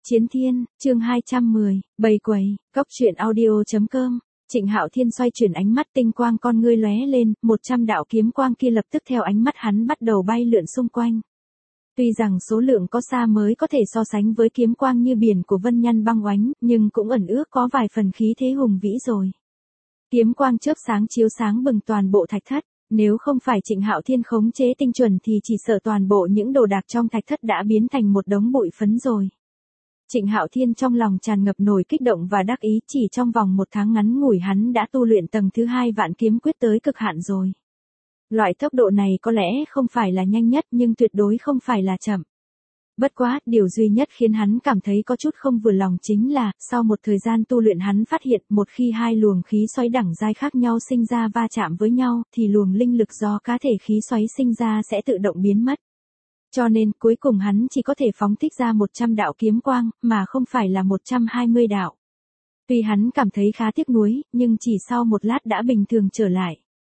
Chiến Thiên, chương 210, bầy quầy, cóc truyện audio.com. Trịnh Hạo Thiên xoay chuyển ánh mắt, tinh quang con ngươi lóe lên, 100 đạo kiếm quang kia lập tức theo ánh mắt hắn bắt đầu bay lượn xung quanh. Tuy rằng số lượng có xa mới có thể so sánh với kiếm quang như biển của Vân Nhan Băng Oánh, nhưng cũng ẩn ước có vài phần khí thế hùng vĩ rồi. Kiếm quang chớp sáng chiếu sáng bừng toàn bộ thạch thất, nếu không phải Trịnh Hạo Thiên khống chế tinh chuẩn thì chỉ sợ toàn bộ những đồ đạc trong thạch thất đã biến thành một đống bụi phấn rồi. Trịnh Hạo Thiên trong lòng tràn ngập nổi kích động và đắc ý, chỉ trong vòng 1 tháng ngắn ngủi hắn đã tu luyện tầng thứ 2 vạn kiếm quyết tới cực hạn rồi. Loại tốc độ này có lẽ không phải là nhanh nhất nhưng tuyệt đối không phải là chậm. Bất quá, điều duy nhất khiến hắn cảm thấy có chút không vừa lòng chính là, sau một thời gian tu luyện hắn phát hiện một khi hai luồng khí xoáy đẳng giai khác nhau sinh ra va chạm với nhau, thì luồng linh lực do cá thể khí xoáy sinh ra sẽ tự động biến mất. Cho nên, cuối cùng hắn chỉ có thể phóng thích ra 100 đạo kiếm quang, mà không phải là 120 đạo. Tuy hắn cảm thấy khá tiếc nuối, nhưng chỉ sau một lát đã bình thường trở lại.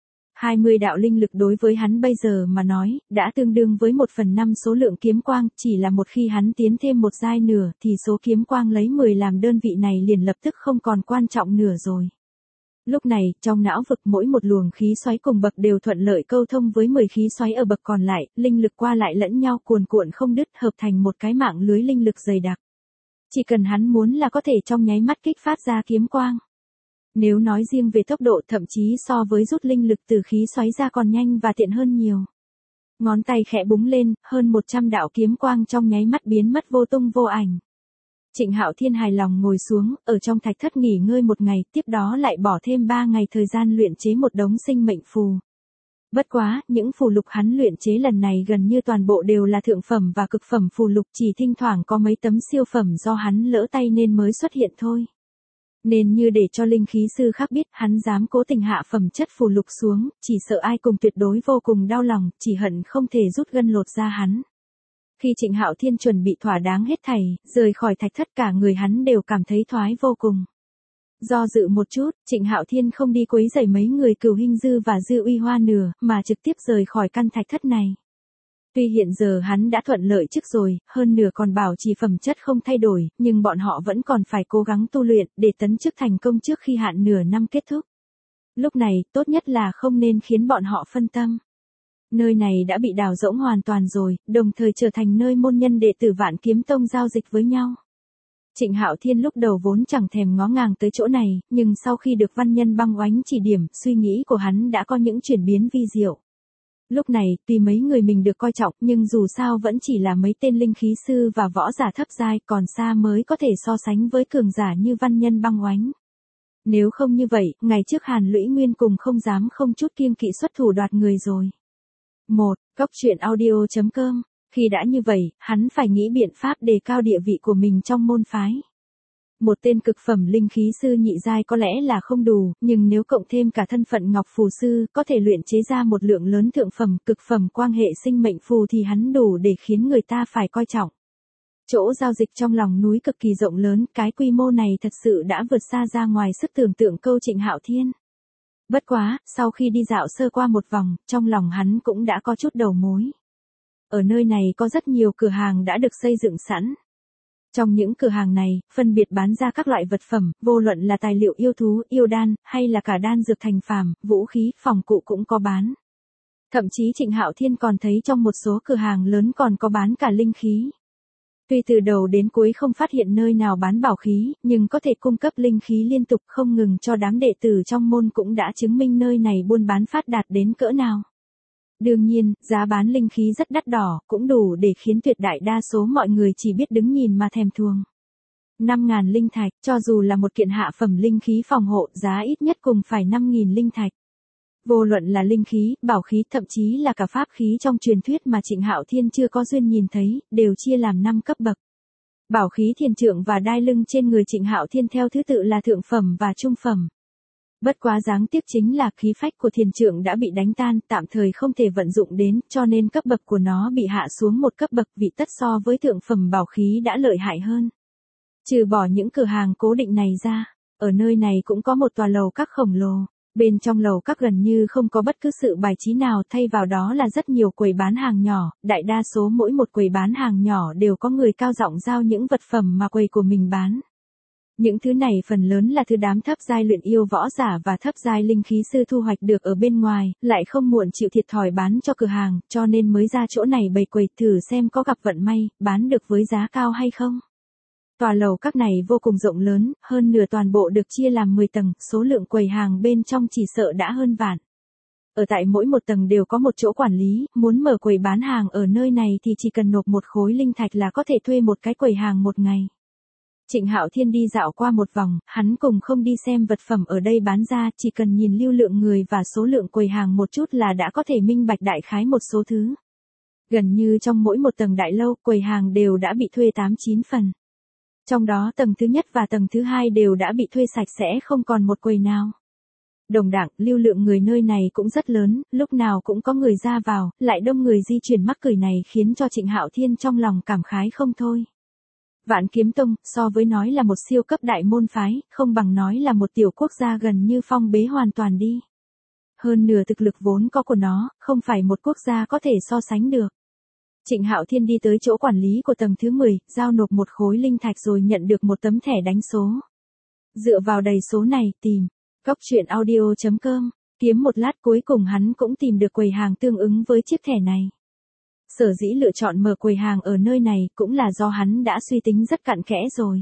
20 đạo linh lực đối với hắn bây giờ mà nói, đã tương đương với 1/5 số lượng kiếm quang, chỉ là một khi hắn tiến thêm một giai nửa, thì số kiếm quang lấy 10 làm đơn vị này liền lập tức không còn quan trọng nửa rồi. Lúc này, trong não vực mỗi một luồng khí xoáy cùng bậc đều thuận lợi câu thông với 10 khí xoáy ở bậc còn lại, linh lực qua lại lẫn nhau cuồn cuộn không đứt, hợp thành một cái mạng lưới linh lực dày đặc. Chỉ cần hắn muốn là có thể trong nháy mắt kích phát ra kiếm quang. Nếu nói riêng về tốc độ, thậm chí so với rút linh lực từ khí xoáy ra còn nhanh và tiện hơn nhiều. Ngón tay khẽ búng lên, hơn 100 đạo kiếm quang trong nháy mắt biến mất vô tung vô ảnh. Trịnh Hạo Thiên hài lòng ngồi xuống, ở trong thạch thất nghỉ ngơi 1 ngày, tiếp đó lại bỏ thêm 3 ngày thời gian luyện chế một đống sinh mệnh phù. Bất quá, những phù lục hắn luyện chế lần này gần như toàn bộ đều là thượng phẩm và cực phẩm phù lục, chỉ thỉnh thoảng có mấy tấm siêu phẩm do hắn lỡ tay nên mới xuất hiện thôi. Nên như để cho linh khí sư khác biết hắn dám cố tình hạ phẩm chất phù lục xuống, chỉ sợ ai cùng tuyệt đối vô cùng đau lòng, chỉ hận không thể rút gân lột ra hắn. Khi Trịnh Hạo Thiên chuẩn bị thỏa đáng hết thảy, rời khỏi thạch thất cả người hắn đều cảm thấy thoái vô cùng. Do dự một chút, Trịnh Hạo Thiên không đi quấy rầy mấy người Cửu Hinh Dư và Dư Uy Hoa nữa, mà trực tiếp rời khỏi căn thạch thất này. Tuy hiện giờ hắn đã thuận lợi trước rồi, hơn nửa còn bảo trì phẩm chất không thay đổi, nhưng bọn họ vẫn còn phải cố gắng tu luyện để tấn chức thành công trước khi hạn nửa năm kết thúc. Lúc này, tốt nhất là không nên khiến bọn họ phân tâm. Nơi này đã bị đào rỗng hoàn toàn rồi, đồng thời trở thành nơi môn nhân đệ tử Vạn Kiếm Tông giao dịch với nhau. Trịnh Hạo Thiên lúc đầu vốn chẳng thèm ngó ngàng tới chỗ này, nhưng sau khi được Văn Nhân Băng Oánh chỉ điểm, suy nghĩ của hắn đã có những chuyển biến vi diệu. Lúc này, tuy mấy người mình được coi trọng, nhưng dù sao vẫn chỉ là mấy tên linh khí sư và võ giả thấp giai, còn xa mới có thể so sánh với cường giả như Văn Nhân Băng Oánh. Nếu không như vậy, ngày trước Hàn Lũy Nguyên cùng không dám không chút kiêng kỵ xuất thủ đoạt người rồi. Cóc truyện audio.com. Khi đã như vậy, hắn phải nghĩ biện pháp đề cao địa vị của mình trong môn phái. Một tên cực phẩm linh khí sư nhị giai có lẽ là không đủ, nhưng nếu cộng thêm cả thân phận Ngọc Phù Sư, có thể luyện chế ra một lượng lớn thượng phẩm, cực phẩm quang hệ sinh mệnh phù thì hắn đủ để khiến người ta phải coi trọng. Chỗ giao dịch trong lòng núi cực kỳ rộng lớn, cái quy mô này thật sự đã vượt xa ra ngoài sức tưởng tượng câu Trịnh Hạo Thiên. Bất quá, sau khi đi dạo sơ qua một vòng, trong lòng hắn cũng đã có chút đầu mối. Ở nơi này có rất nhiều cửa hàng đã được xây dựng sẵn. Trong những cửa hàng này, phân biệt bán ra các loại vật phẩm, vô luận là tài liệu yêu thú, yêu đan, hay là cả đan dược thành phàm, vũ khí, phòng cụ cũng có bán. Thậm chí Trịnh Hạo Thiên còn thấy trong một số cửa hàng lớn còn có bán cả linh khí. Tuy từ đầu đến cuối không phát hiện nơi nào bán bảo khí, nhưng có thể cung cấp linh khí liên tục không ngừng cho đám đệ tử trong môn cũng đã chứng minh nơi này buôn bán phát đạt đến cỡ nào. Đương nhiên, giá bán linh khí rất đắt đỏ, cũng đủ để khiến tuyệt đại đa số mọi người chỉ biết đứng nhìn mà thèm thuồng. 5.000 linh thạch, cho dù là một kiện hạ phẩm linh khí phòng hộ, giá ít nhất cùng phải 5.000 linh thạch. Vô luận là linh khí, bảo khí, thậm chí là cả pháp khí trong truyền thuyết mà Trịnh Hạo Thiên chưa có duyên nhìn thấy, đều chia làm 5 cấp bậc. Bảo khí thiền trượng và đai lưng trên người Trịnh Hạo Thiên theo thứ tự là thượng phẩm và trung phẩm. Bất quá đáng tiếc chính là khí phách của thiền trượng đã bị đánh tan, tạm thời không thể vận dụng đến, cho nên cấp bậc của nó bị hạ xuống một cấp bậc, vị tất so với thượng phẩm bảo khí đã lợi hại hơn. Trừ bỏ những cửa hàng cố định này ra, ở nơi này cũng có một tòa lầu các khổng lồ. Bên trong lầu các gần như không có bất cứ sự bài trí nào, thay vào đó là rất nhiều quầy bán hàng nhỏ, đại đa số mỗi một quầy bán hàng nhỏ đều có người cao giọng giao những vật phẩm mà quầy của mình bán. Những thứ này phần lớn là thứ đám thấp giai luyện yêu võ giả và thấp giai linh khí sư thu hoạch được ở bên ngoài, lại không muộn chịu thiệt thòi bán cho cửa hàng, cho nên mới ra chỗ này bày quầy thử xem có gặp vận may, bán được với giá cao hay không. Tòa lầu các này vô cùng rộng lớn, hơn nửa toàn bộ được chia làm 10 tầng, số lượng quầy hàng bên trong chỉ sợ đã hơn vạn. Ở tại mỗi một tầng đều có một chỗ quản lý, muốn mở quầy bán hàng ở nơi này thì chỉ cần nộp một khối linh thạch là có thể thuê một cái quầy hàng một ngày. Trịnh Hạo Thiên đi dạo qua một vòng, hắn cùng không đi xem vật phẩm ở đây bán ra, chỉ cần nhìn lưu lượng người và số lượng quầy hàng một chút là đã có thể minh bạch đại khái một số thứ. Gần như trong mỗi một tầng đại lâu, quầy hàng đều đã bị thuê 8-9 phần. Trong đó tầng thứ nhất và tầng thứ hai đều đã bị thuê sạch sẽ, không còn một quầy nào. Đồng đẳng, lưu lượng người nơi này cũng rất lớn, lúc nào cũng có người ra vào, lại đông người di chuyển mắc cười này khiến cho Trịnh Hạo Thiên trong lòng cảm khái không thôi. Vạn Kiếm Tông, so với nói là một siêu cấp đại môn phái, không bằng nói là một tiểu quốc gia gần như phong bế hoàn toàn đi. Hơn nửa thực lực vốn có của nó, không phải một quốc gia có thể so sánh được. Trịnh Hạo Thiên đi tới chỗ quản lý của tầng thứ 10, giao nộp một khối linh thạch rồi nhận được một tấm thẻ đánh số. Dựa vào đầy số này, tìm goctruyện.audio.com, kiếm một lát cuối cùng hắn cũng tìm được quầy hàng tương ứng với chiếc thẻ này. Sở dĩ lựa chọn mở quầy hàng ở nơi này cũng là do hắn đã suy tính rất cặn kẽ rồi.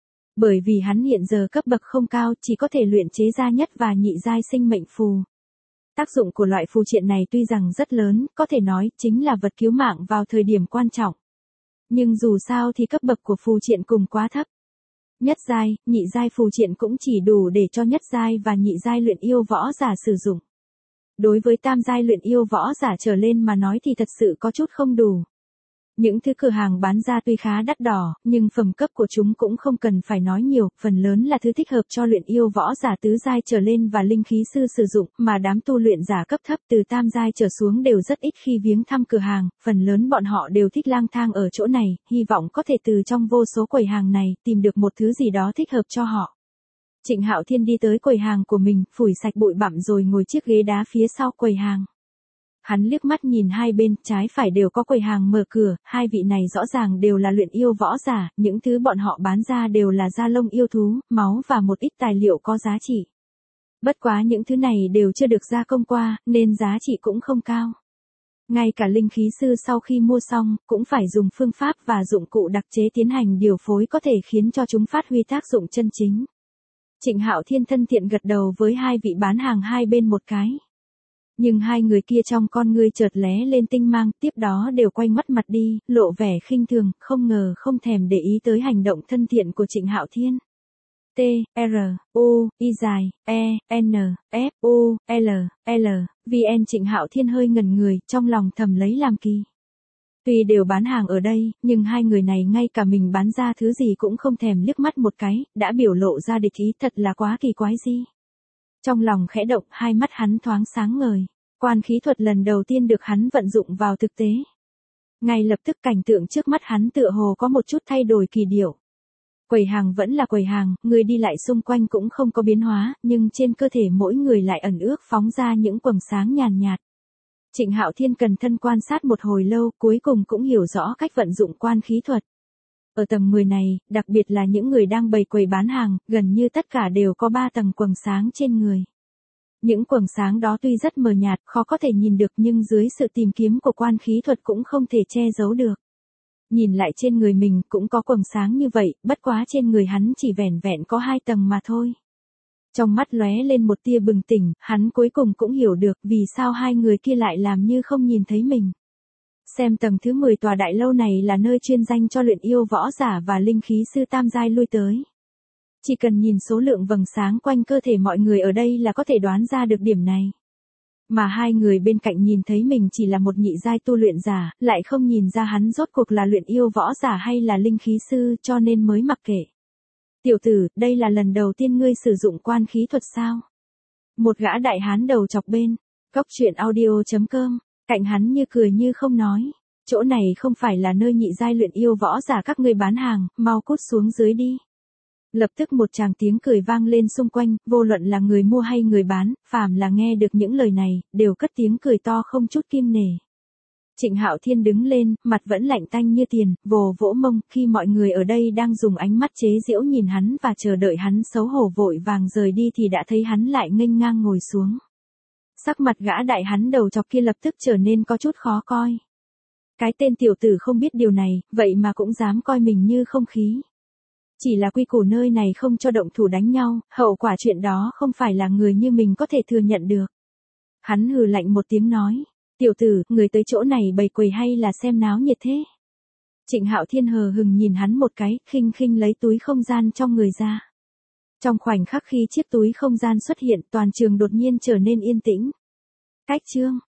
Bởi vì hắn hiện giờ cấp bậc không cao, chỉ có thể luyện chế ra nhất và nhị giai sinh mệnh phù. Tác dụng của loại phù triện này tuy rằng rất lớn, có thể nói chính là vật cứu mạng vào thời điểm quan trọng. Nhưng dù sao thì cấp bậc của phù triện cùng quá thấp. Nhất giai, nhị giai phù triện cũng chỉ đủ để cho nhất giai và nhị giai luyện yêu võ giả sử dụng. Đối với tam giai luyện yêu võ giả trở lên mà nói thì thật sự có chút không đủ. Những thứ cửa hàng bán ra tuy khá đắt đỏ, nhưng phẩm cấp của chúng cũng không cần phải nói nhiều, phần lớn là thứ thích hợp cho luyện yêu võ giả tứ giai trở lên và linh khí sư sử dụng, mà đám tu luyện giả cấp thấp từ tam giai trở xuống đều rất ít khi viếng thăm cửa hàng, phần lớn bọn họ đều thích lang thang ở chỗ này, hy vọng có thể từ trong vô số quầy hàng này tìm được một thứ gì đó thích hợp cho họ. Trịnh Hạo Thiên đi tới quầy hàng của mình, phủi sạch bụi bặm rồi ngồi chiếc ghế đá phía sau quầy hàng. Hắn liếc mắt nhìn hai bên, trái phải đều có quầy hàng mở cửa, hai vị này rõ ràng đều là luyện yêu võ giả, những thứ bọn họ bán ra đều là da lông yêu thú, máu và một ít tài liệu có giá trị. Bất quá những thứ này đều chưa được gia công qua, nên giá trị cũng không cao. Ngay cả linh khí sư sau khi mua xong, cũng phải dùng phương pháp và dụng cụ đặc chế tiến hành điều phối có thể khiến cho chúng phát huy tác dụng chân chính. Trịnh Hạo Thiên thân thiện gật đầu với hai vị bán hàng hai bên một cái. Nhưng hai người kia trong con ngươi chợt lóe lên tinh mang, tiếp đó đều quay ngoắt mặt đi, lộ vẻ khinh thường, không ngờ không thèm để ý tới hành động thân thiện của Trịnh Hạo Thiên. T, R, U, I dài, E, N, F, U, L, L, VN. Trịnh Hạo Thiên hơi ngẩn người, trong lòng thầm lấy làm kỳ. Tuy đều bán hàng ở đây, nhưng hai người này ngay cả mình bán ra thứ gì cũng không thèm liếc mắt một cái, đã biểu lộ ra địch ý, thật là quá kỳ quái gì. Trong lòng khẽ động, hai mắt hắn thoáng sáng ngời, quan khí thuật lần đầu tiên được hắn vận dụng vào thực tế. Ngay lập tức cảnh tượng trước mắt hắn tựa hồ có một chút thay đổi kỳ điệu. Quầy hàng vẫn là quầy hàng, người đi lại xung quanh cũng không có biến hóa, nhưng trên cơ thể mỗi người lại ẩn ước phóng ra những quầng sáng nhàn nhạt. Trịnh Hạo Thiên cẩn thận quan sát một hồi lâu, cuối cùng cũng hiểu rõ cách vận dụng quan khí thuật. Ở tầng 10 này, đặc biệt là những người đang bày quầy bán hàng, gần như tất cả đều có 3 tầng quầng sáng trên người. Những quầng sáng đó tuy rất mờ nhạt, khó có thể nhìn được nhưng dưới sự tìm kiếm của quan khí thuật cũng không thể che giấu được. Nhìn lại trên người mình cũng có quầng sáng như vậy, bất quá trên người hắn chỉ vẻn vẹn có 2 tầng mà thôi. Trong mắt lóe lên một tia bừng tỉnh, hắn cuối cùng cũng hiểu được vì sao hai người kia lại làm như không nhìn thấy mình. Xem tầng thứ 10 tòa đại lâu này là nơi chuyên danh cho luyện yêu võ giả và linh khí sư tam giai lui tới. Chỉ cần nhìn số lượng vầng sáng quanh cơ thể mọi người ở đây là có thể đoán ra được điểm này. Mà hai người bên cạnh nhìn thấy mình chỉ là một nhị giai tu luyện giả, lại không nhìn ra hắn rốt cuộc là luyện yêu võ giả hay là linh khí sư, cho nên mới mặc kệ. Tiểu tử, đây là lần đầu tiên ngươi sử dụng quan khí thuật sao? Một gã đại hán đầu chọc bên, goctruyện.audio.com, cạnh hắn như cười như không nói. Chỗ này không phải là nơi nhị giai luyện yêu võ giả các ngươi bán hàng, mau cút xuống dưới đi. Lập tức một tràng tiếng cười vang lên xung quanh, vô luận là người mua hay người bán, phàm là nghe được những lời này, đều cất tiếng cười to không chút kiêng nể. Trịnh Hạo Thiên đứng lên, mặt vẫn lạnh tanh như tiền, vồ vỗ mông, khi mọi người ở đây đang dùng ánh mắt chế giễu nhìn hắn và chờ đợi hắn xấu hổ vội vàng rời đi thì đã thấy hắn lại nghênh ngang ngồi xuống. Sắc mặt gã đại hắn đầu chọc kia lập tức trở nên có chút khó coi. Cái tên tiểu tử không biết điều này, vậy mà cũng dám coi mình như không khí. Chỉ là quy củ nơi này không cho động thủ đánh nhau, hậu quả chuyện đó không phải là người như mình có thể thừa nhận được. Hắn hừ lạnh một tiếng nói, tiểu tử, người tới chỗ này bày quầy hay là xem náo nhiệt thế? Trịnh Hạo Thiên hờ hừng nhìn hắn một cái, khinh khinh lấy túi không gian trong người ra. Trong khoảnh khắc khi chiếc túi không gian xuất hiện, toàn trường đột nhiên trở nên yên tĩnh. Cách chương